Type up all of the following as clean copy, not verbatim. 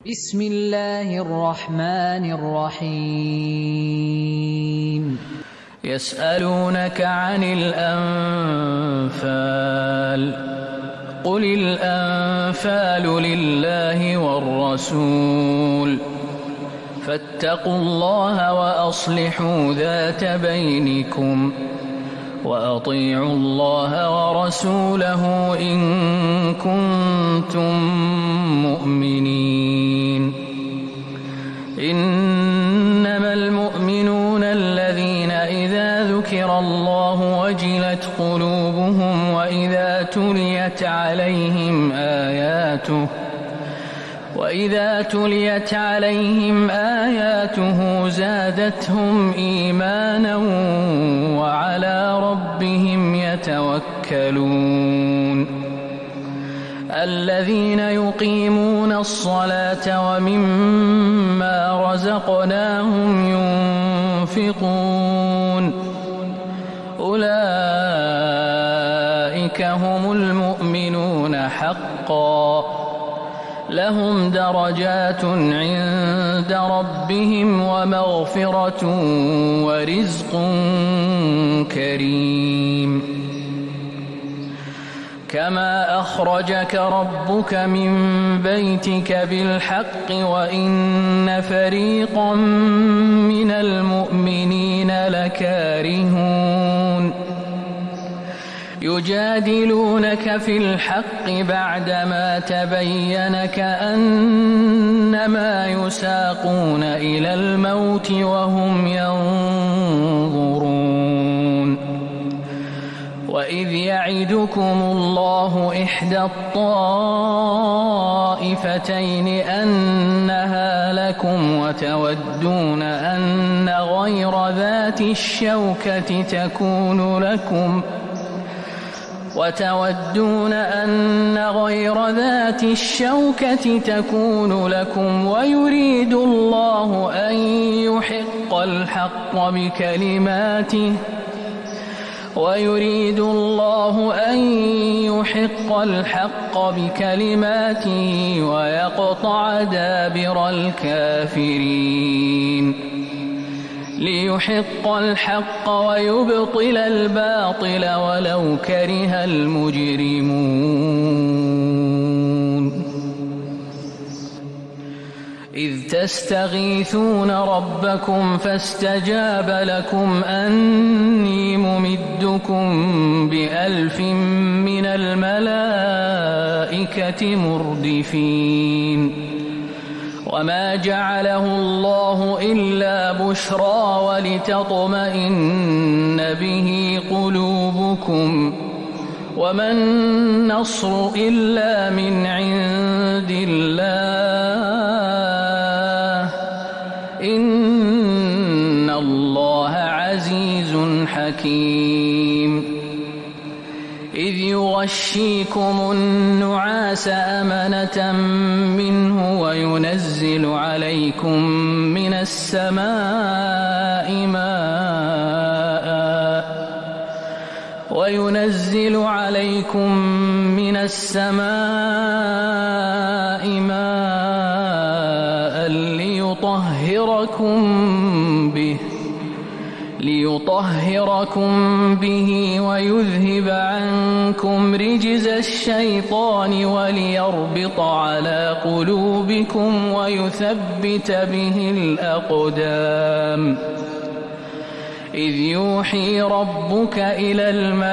بسم الله الرحمن الرحيم يسألونك عن الأنفال قل الأنفال لله والرسول فاتقوا الله وأصلحوا ذات بينكم وأطيعوا الله ورسوله إن كنتم مؤمنين. إنما المؤمنون الذين إذا ذكر الله وجلت قلوبهم وإذا تليت عليهم آياته زادتهم إيمانا وعلى ربهم يتوكلون. الذين يقيمون الصلاة ومما رزقناهم ينفقون أولئك هم المؤمنون حقا لهم درجات عند ربهم ومغفرة ورزق كريم. كما أخرجك ربك من بيتك بالحق وإن فريقا من المؤمنين لكارهون يجادلونك في الحق بعدما تبين كأنما يساقون إلى الموت وهم ينظرون. وإذ يعدكم الله إحدى الطائفتين أنها لكم وتودون أن غير ذات الشوكة تكون لكم ويريد الله أن يحق الحق بكلماته ويقطع دابر الكافرين ليحق الحق ويبطل الباطل ولو كره المجرمون. إذ تستغيثون ربكم فاستجاب لكم أني ممدكم ب1000 من الملائكة مردفين. وما جعله الله إلا بشرى ولتطمئن به قلوبكم وما النصر إلا من عند الله إن الله عزيز حكيم. إذ يغشيكم النعاس أمنة منه وينزل عليكم من السماء ماء ليطهركم به ويذهب عنكم رجز الشيطان وليربط على قلوبكم ويثبت به الأقدام. إذ يوحي ربك إلى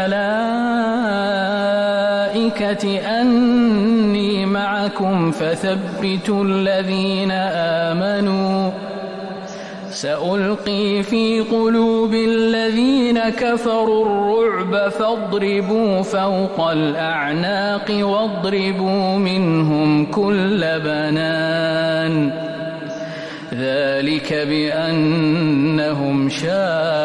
الملائكة أني معكم فثبتوا الذين آمنوا سألقي في قلوب الذين كفروا الرعب فاضربوا فوق الأعناق واضربوا منهم كل بنان ذلك بأنهم شاقوا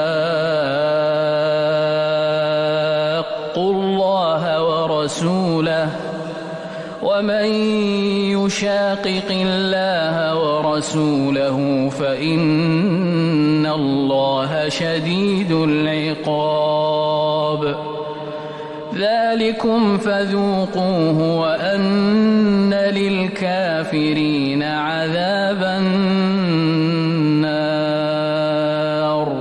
الله ورسوله ومن يشاقق الله ورسوله فإن الله شديد العقاب. ذلكم فذوقوه وأن للكافرين عذاب النار.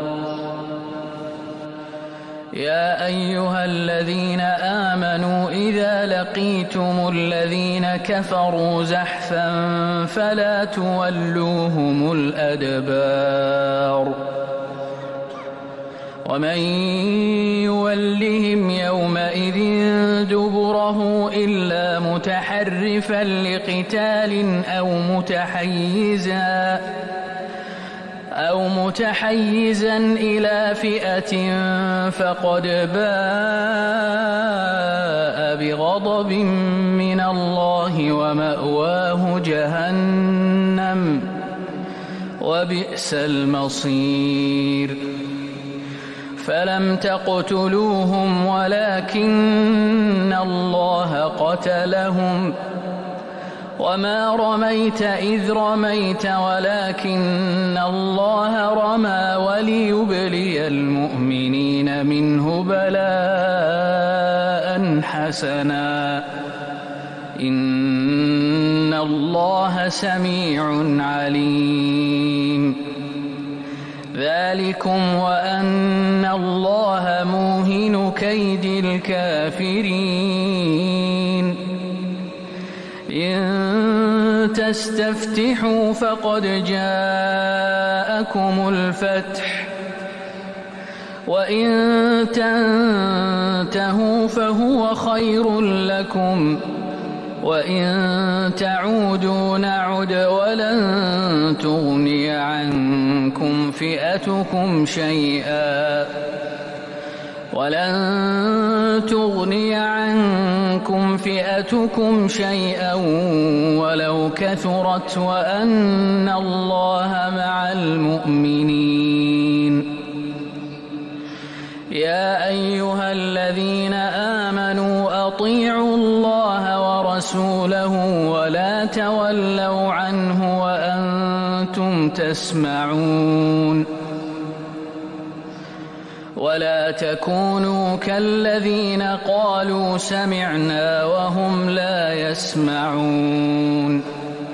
يا أيها الذين آمنوا إذا لقيتم الذين كفروا زحفا فلا تولوهم الأدبار ومن يولهم يومئذ دبره إلا متحرفا لقتال أو متحيزا إلى فئة فقد باء بغضب من الله ومأواه جهنم وبئس المصير. فلم تقتلوهم ولكن الله قتلهم وما رميت إذ رميت ولكن الله رمى وليبلي المؤمنين منه بلاء حسنا إن الله سميع عليم. ذلكم وأن الله موهن كيد الكافرين. إن تستفتحوا فقد جاءكم الفتح وإن تنتهوا فهو خير لكم وإن تعودوا نعد ولن تغني عنكم فئتكم شيئا ولو كثرت وأن الله مع المؤمنين. يا أيها الذين آمنوا أطيعوا الله ورسوله ولا تولوا عنه وأنتم تسمعون. ولا تكونوا كالذين قالوا سمعنا وهم لا يسمعون.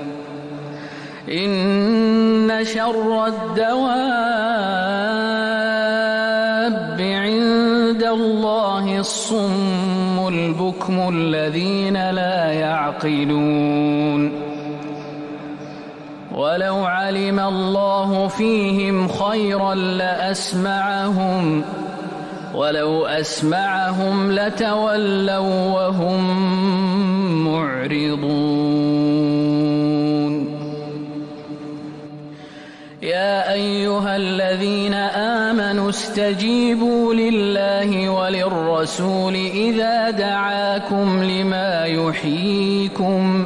إن شر الدواب عند الله الصم البكم الذين لا يعقلون. ولو علم الله فيهم خيرا لأسمعهم ولو أسمعهم لتولوا وهم معرضون. يا أيها الذين آمنوا استجيبوا لله وللرسول إذا دعاكم لما يحييكم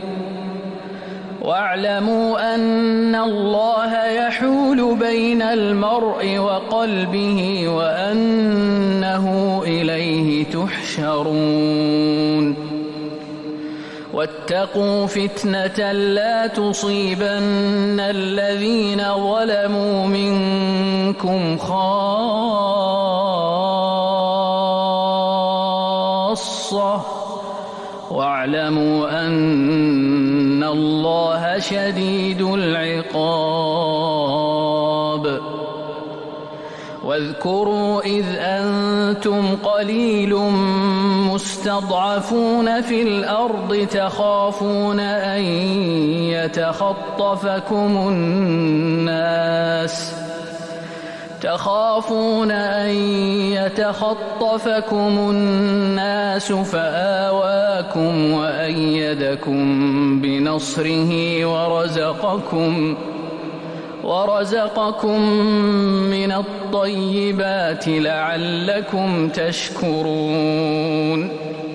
واعلموا أن الله يحول بين المرء وقلبه وأنه إليه تحشرون. واتقوا فتنة لا تصيبن الذين ظلموا منكم خاصة واعلموا أن الله شديد العقاب. واذكروا إذ أنتم قليل مستضعفون في الأرض تخافون أن يتخطفكم الناس فآواكم وأيدكم بنصره ورزقكم من الطيبات لعلكم تشكرون.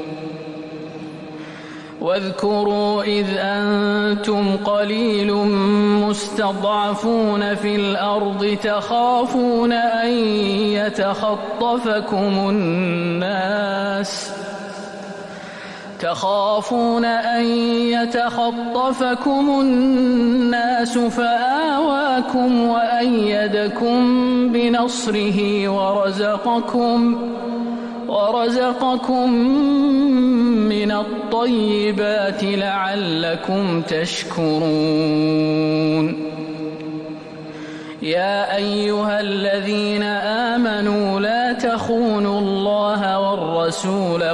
واذكروا إذ أنتم قليل مستضعفون في الأرض تخافون أن يتخطفكم الناس فآواكم وأيدكم بنصره ورزقكم من الطيبات لعلكم تشكرون. يا أيها الذين آمنوا لا تخونوا الله والرسول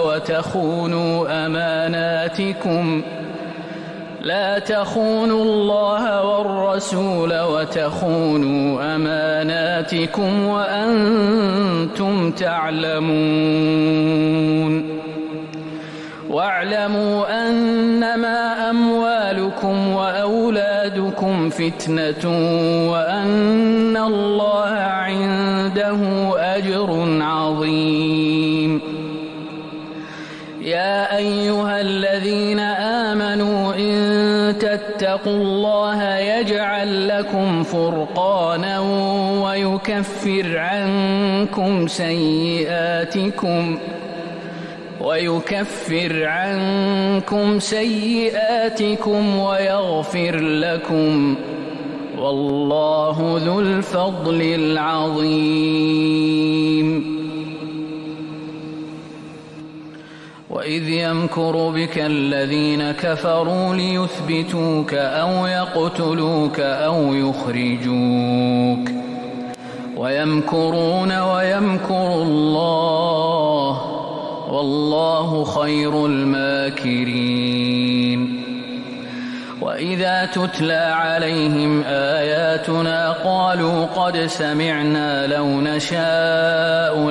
وتخونوا أماناتكم وأنتم تعلمون. واعلموا أنما أموالكم وأولادكم فتنة وأن الله عنده أجر عظيم. يا أيها الذين آمنوا إن تتقوا الله يجعل لكم فرقانا ويكفر عنكم سيئاتكم ويغفر لكم، والله ذو الفضل العظيم. وإذ يمكر بك الذين كفروا ليثبتوك أو يقتلوك أو يخرجوك ويمكرون ويمكر الله والله خير الماكرين. وإذا تتلى عليهم آياتنا قالوا قد سمعنا لو نشاء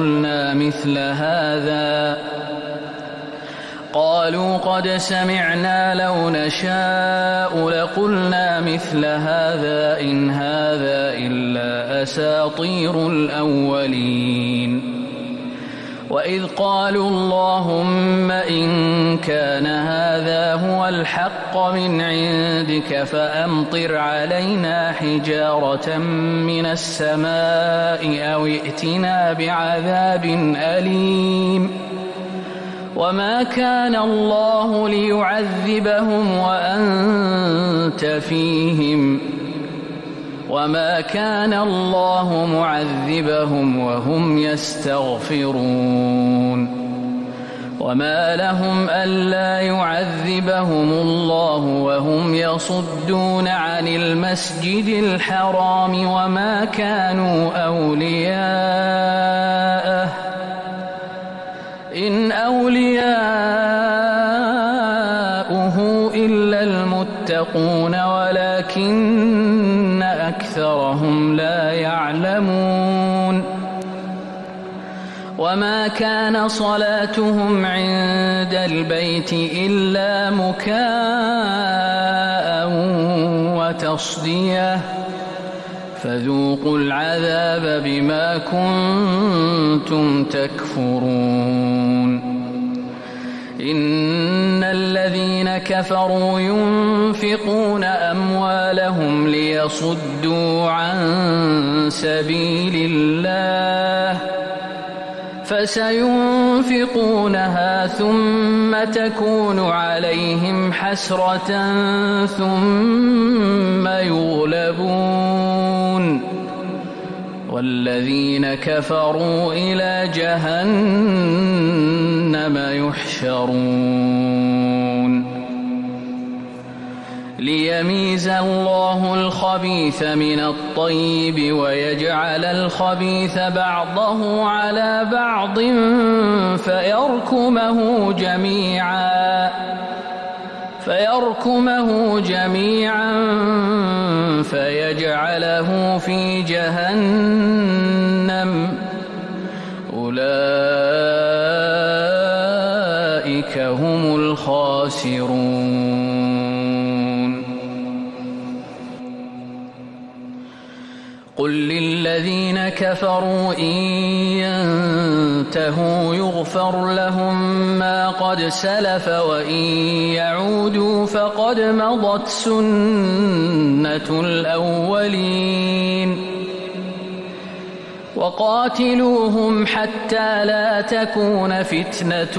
لقلنا مثل هذا إن هذا إلا أساطير الأولين. وإذ قالوا اللهم إن كان هذا هو الحق من عندك فأمطر علينا حجارة من السماء أو ائتنا بعذاب أليم. وما كان الله ليعذبهم وأنت فيهم وما كان الله معذبهم وهم يستغفرون. وما لهم ألا يعذبهم الله وهم يصدون عن المسجد الحرام وما كانوا أولياءه إن أولياؤه إلا المتقون ولكن أكثرهم لا يعلمون. وما كان صلاتهم عند البيت إلا مكاء وتصدية فذوقوا العذاب بما كنتم تكفرون. إن الذين كفروا ينفقون أموالهم ليصدوا عن سبيل الله فسينفقونها ثم تكون عليهم حسرة ثم يغلبون والذين كفروا إلى جهنم يحشرون. ليميز الله الخبيث من الطيب ويجعل الخبيث بعضه على بعض فيركمه جميعا فيجعله في جهنم أولئك هم الخاسرون. قل للذين كفروا إن ينتهوا يغفر لهم ما قد سلف وإن يعودوا فقد مضت سنة الأولين. وقاتلوهم حتى لا تكون فتنة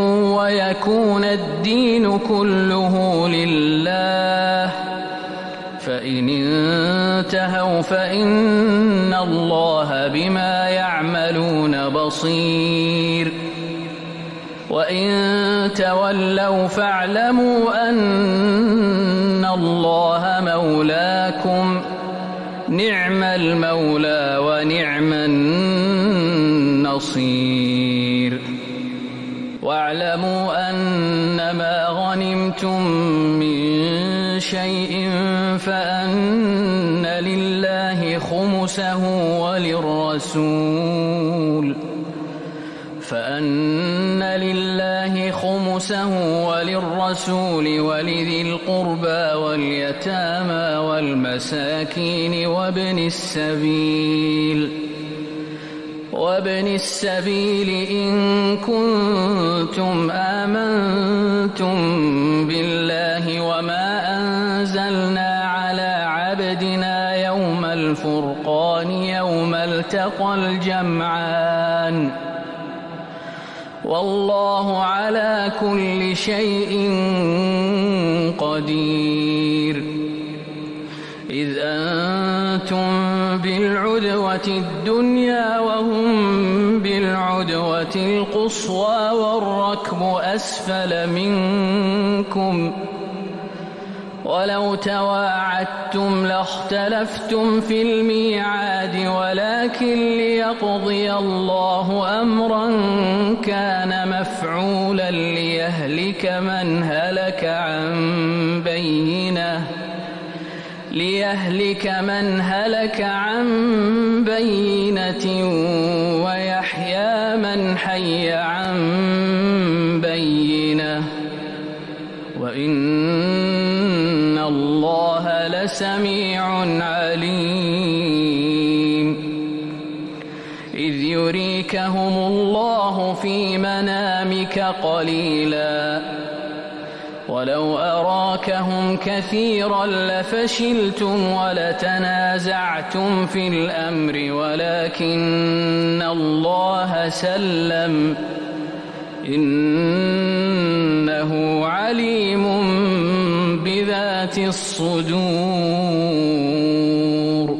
ويكون الدين كله لله فإن انتهوا فإن الله بما يعملون بصير وإن تولوا فاعلموا أن الله مولاكم نعم المولى ونعم النصير واعلموا أنما غنمتم من شيء فأن لله خمسه وللرسول ولذي القربى واليتامى والمساكين وابن السبيل إن كنتم آمنتم بالله وما أنزلنا على عبدنا يوم الفرقان يوم التقى الجمعان والله على كل شيء قدير إذ أنتم بالعدوة الدنيا وهم بالعدوة القصوى والركب أسفل منكم ولو تواعدتم لاختلفتم في الميعاد ولكن ليقضي الله أمرا كان مفعولا ليهلك من هلك عن بينة ويحيى من حي عن بينة وإن الله لسميع عليم إذ يريكهم الله في منامك قليلا ولو أراكهم كثيرا لفشلتم ولتنازعتم في الأمر ولكن الله سلم إنه عليم بذات الصدور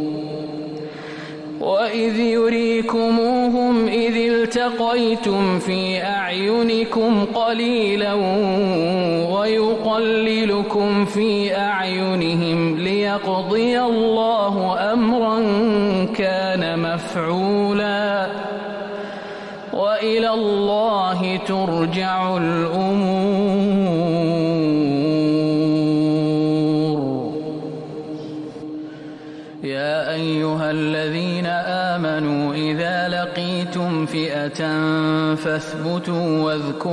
وإذ يريكموهم إذ التقيتم في أعينكم قليلا ويقللكم في أعينهم ليقضي الله أمرا كان مفعولا وإلى الله ترجع الأمور يا أيها الذين آمنوا إذا لقيتم فئة فاثبتوا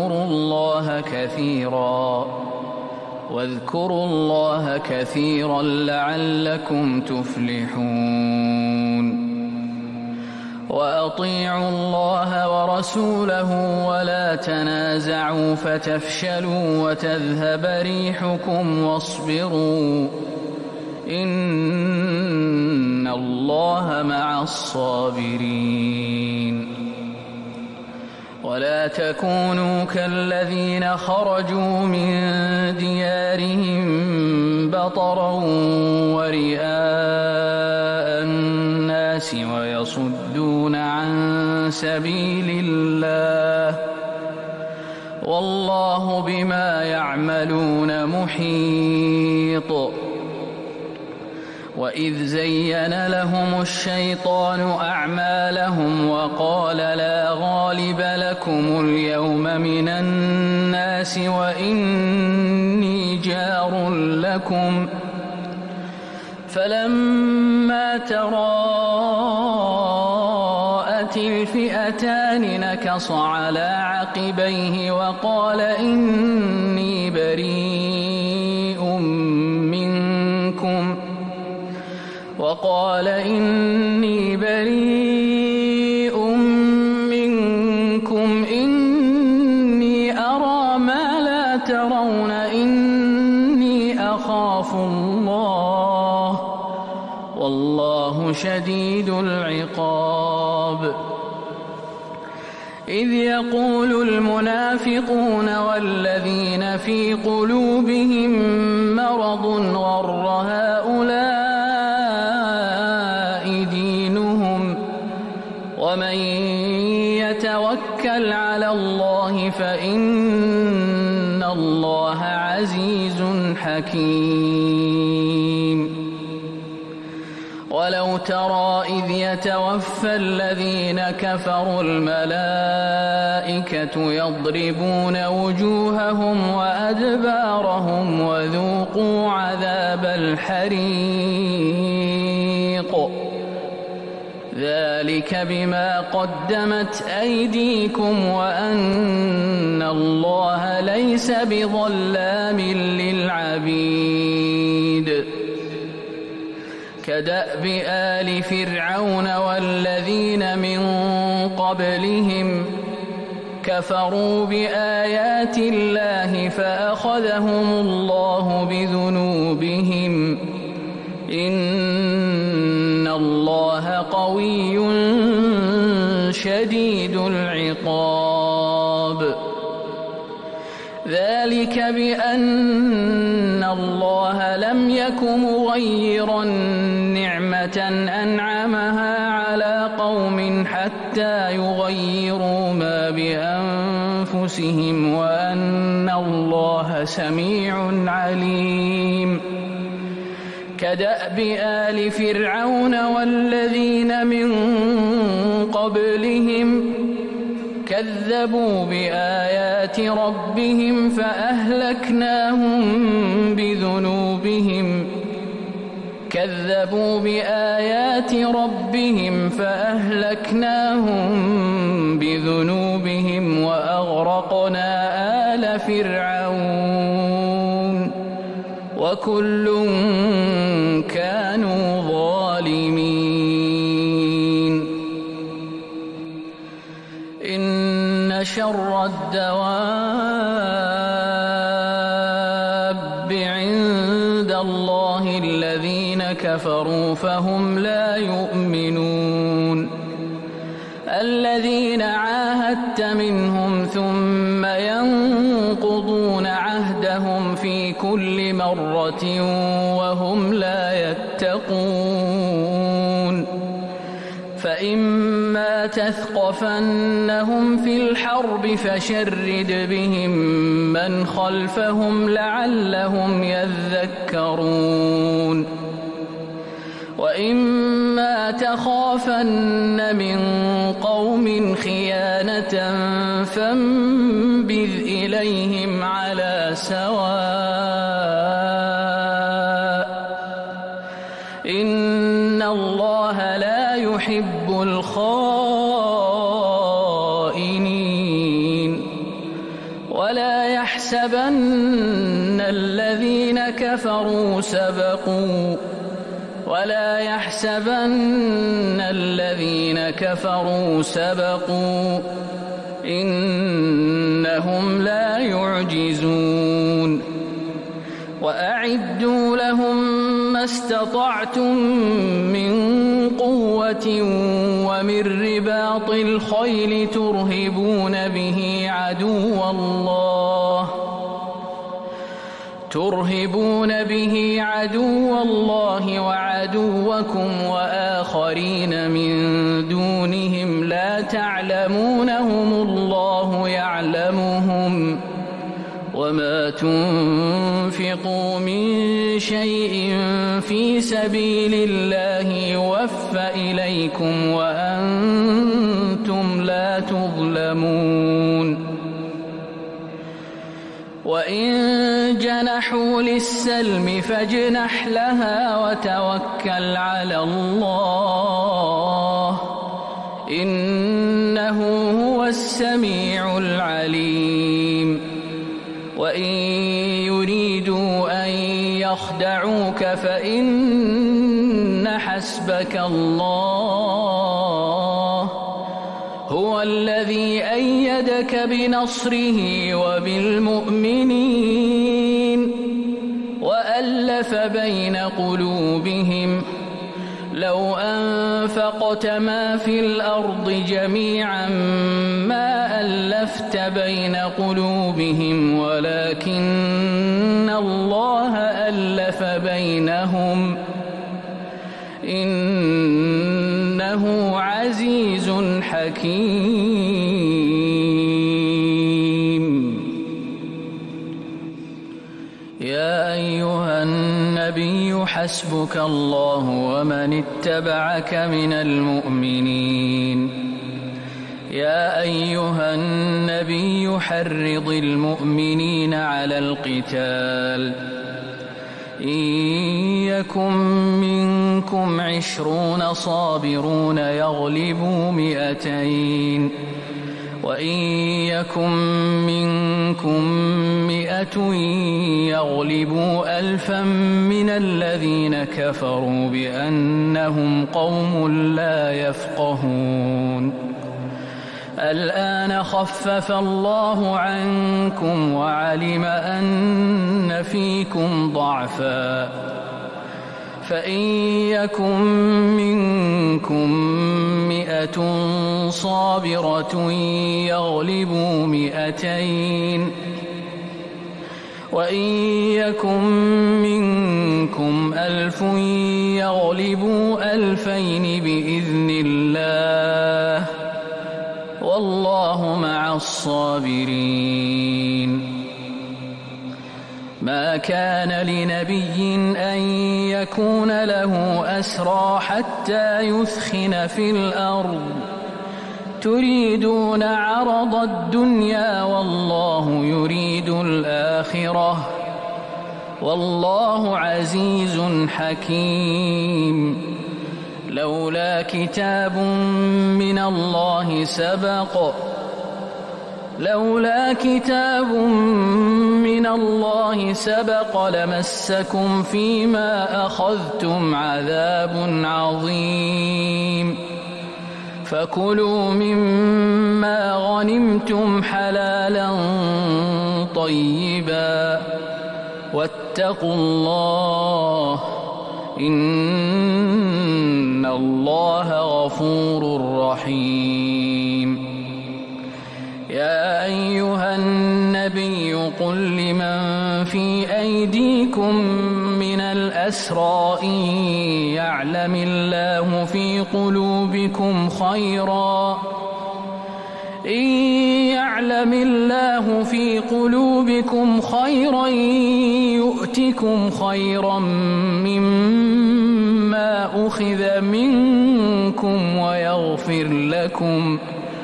واذكروا الله كثيرا لعلكم تفلحون وأطيعوا الله ورسوله ولا تنازعوا فتفشلوا وتذهب ريحكم واصبروا إن الله مع الصابرين ولا تكونوا كالذين خرجوا من ديارهم بطرا ورئاء الناس ويصدون عن سبيل الله والله بما يعملون محيط وإذ زين لهم الشيطان أعمالهم وقال لا غالب لكم اليوم من الناس وإني جار لكم فلما تراءت الفئتان نكص على عقبيه وقال إني بريء منكم إني أرى ما لا ترون إني أخاف الله والله شديد العقاب إذ يقول المنافقون والذين في قلوبهم مرض غر هؤلاء يتوكل على الله فإن الله عزيز حكيم. ولو ترى إذ يتوفى الذين كفروا الملائكة يضربون وجوههم وأدبارهم وذوقوا عذاب الحريق ذلك بما قدمت أيديكم وأن الله ليس بظلام للعبيد. كدأب آل فرعون والذين من قبلهم كفروا بآيات الله فأخذهم الله بذنوبهم إن الله قوي شديد العقاب. ذلك بأن الله لم يك مغيرا نعمة أنعمها على قوم حتى يغيروا ما بأنفسهم وأن الله سميع عليم. كدأب آل فرعون والذين من قبلهم كذبوا بآيات ربهم فأهلكناهم بذنوبهم وأغرقنا آل فرعون وكل كانوا ظالمين. إن شر الدواب عند الله الذين كفروا فهم لا يؤمنون. الذين عاهدت منهم ثم ينقضون عهدهم في كل مرة وهم لا يتقون. فإما تثقفنهم في الحرب فشرد بهم من خلفهم لعلهم يذكرون. وإما تخافن من قوم خيانة فانبذ إليهم على سواء إن الله لا يحب الخائنين. ولا يحسبن الذين كفروا سبقوا إنهم لا يعجزون. وأعدوا لهم ما استطعتم من قوة ومن رباط الخيل ترهبون به عدو الله وعدوكم وآخرين من دونهم لا تعلمونهم الله يعلمهم وما تنفقوا من شيء في سبيل الله يوفى إليكم وأنتم لا تظلمون. وإن جنحوا للسلم فاجنح لها وتوكل على الله إنه هو السميع العليم. وإن يريدوا أن يخدعوك فإن حسبك الله هو الذي أيدك بنصره وبالمؤمنين وألف بين قلوبهم لو أنفقت ما في الأرض جميعا ما ألفت بين قلوبهم ولكن الله ألف بينهم إنه عزيز حكيم. حسبك الله ومن اتبعك من المؤمنين يا أيها النبي حرض المؤمنين على القتال إن يكن منكم 20 صابرون يغلبوا 200 وإن يكن منكم 100 يغلبوا 1000 من الذين كفروا بأنهم قوم لا يفقهون الآن خفف الله عنكم وعلم أن فيكم ضعفا فإن يكن منكم 100 صابرة يغلبوا 200 وإن يكن منكم 1000 يغلبوا 2000 بإذن الله والله مع الصابرين ما كان لنبي أن يكون له أسرى حتى يثخن في الأرض تريدون عرض الدنيا والله يريد الآخرة والله عزيز حكيم لولا كتاب من الله سبق لمسكم فيما أخذتم عذاب عظيم فكلوا مما غنمتم حلالا طيبا واتقوا الله إن الله غفور رحيم يا أيها النبي قل لمن في أيديكم من الأسرى إن يعلم الله في قلوبكم خيرا يؤتكم خيرا مما أخذ منكم ويغفر لكم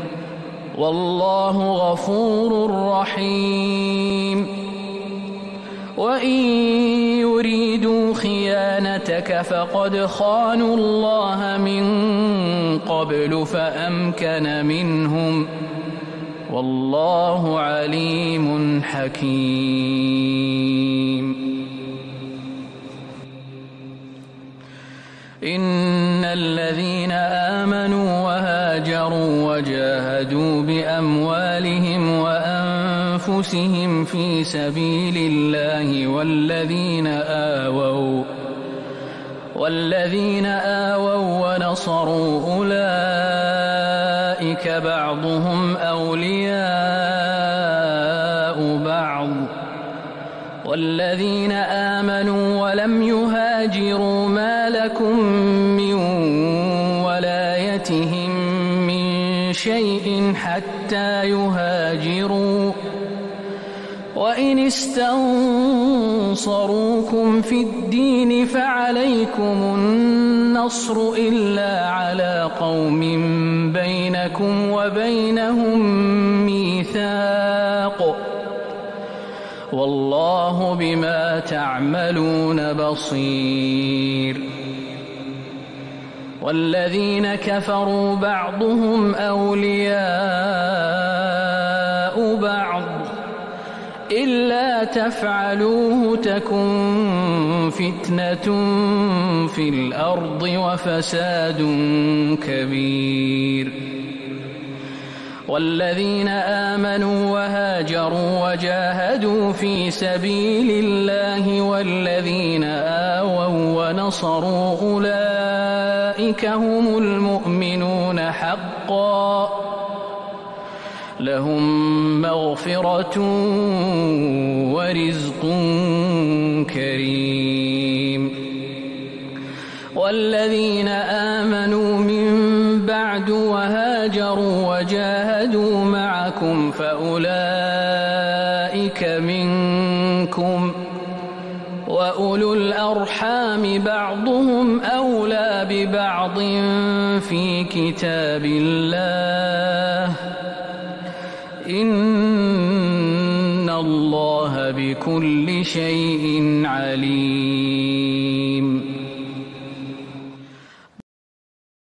والله غفور رحيم وإن يريدوا خيانتك فقد خانوا الله من قبل فأمكن منهم والله عليم حكيم إن الذين آمنوا وهاجروا وجاهدوا بأموالهم وأنفسهم في سبيل الله والذين آووا ونصروا أولئك بعضهم أولياء بعض والذين آمنوا ولم يهاجروا ما لكم من ولايتهم من شيء حتى يهاجروا وإن استنصروكم في الدين فعليكم النصر إلا على قوم بينكم وبينهم ميثاق والله بما تعملون بصير والذين كفروا بعضهم أولياء بعض إلا تفعلوه تكن فتنة في الأرض وفساد كبير والذين آمنوا وهاجروا وجاهدوا في سبيل الله والذين آووا ونصروا أولئك هم المؤمنون حقا لهم مغفرة ورزق كريم والذين آمنوا من بعد وهاجروا وجاهدوا معكم فأولئك منكم وأولو الأرحام أولى ببعض في كتاب الله إن الله بكل شيء عليم.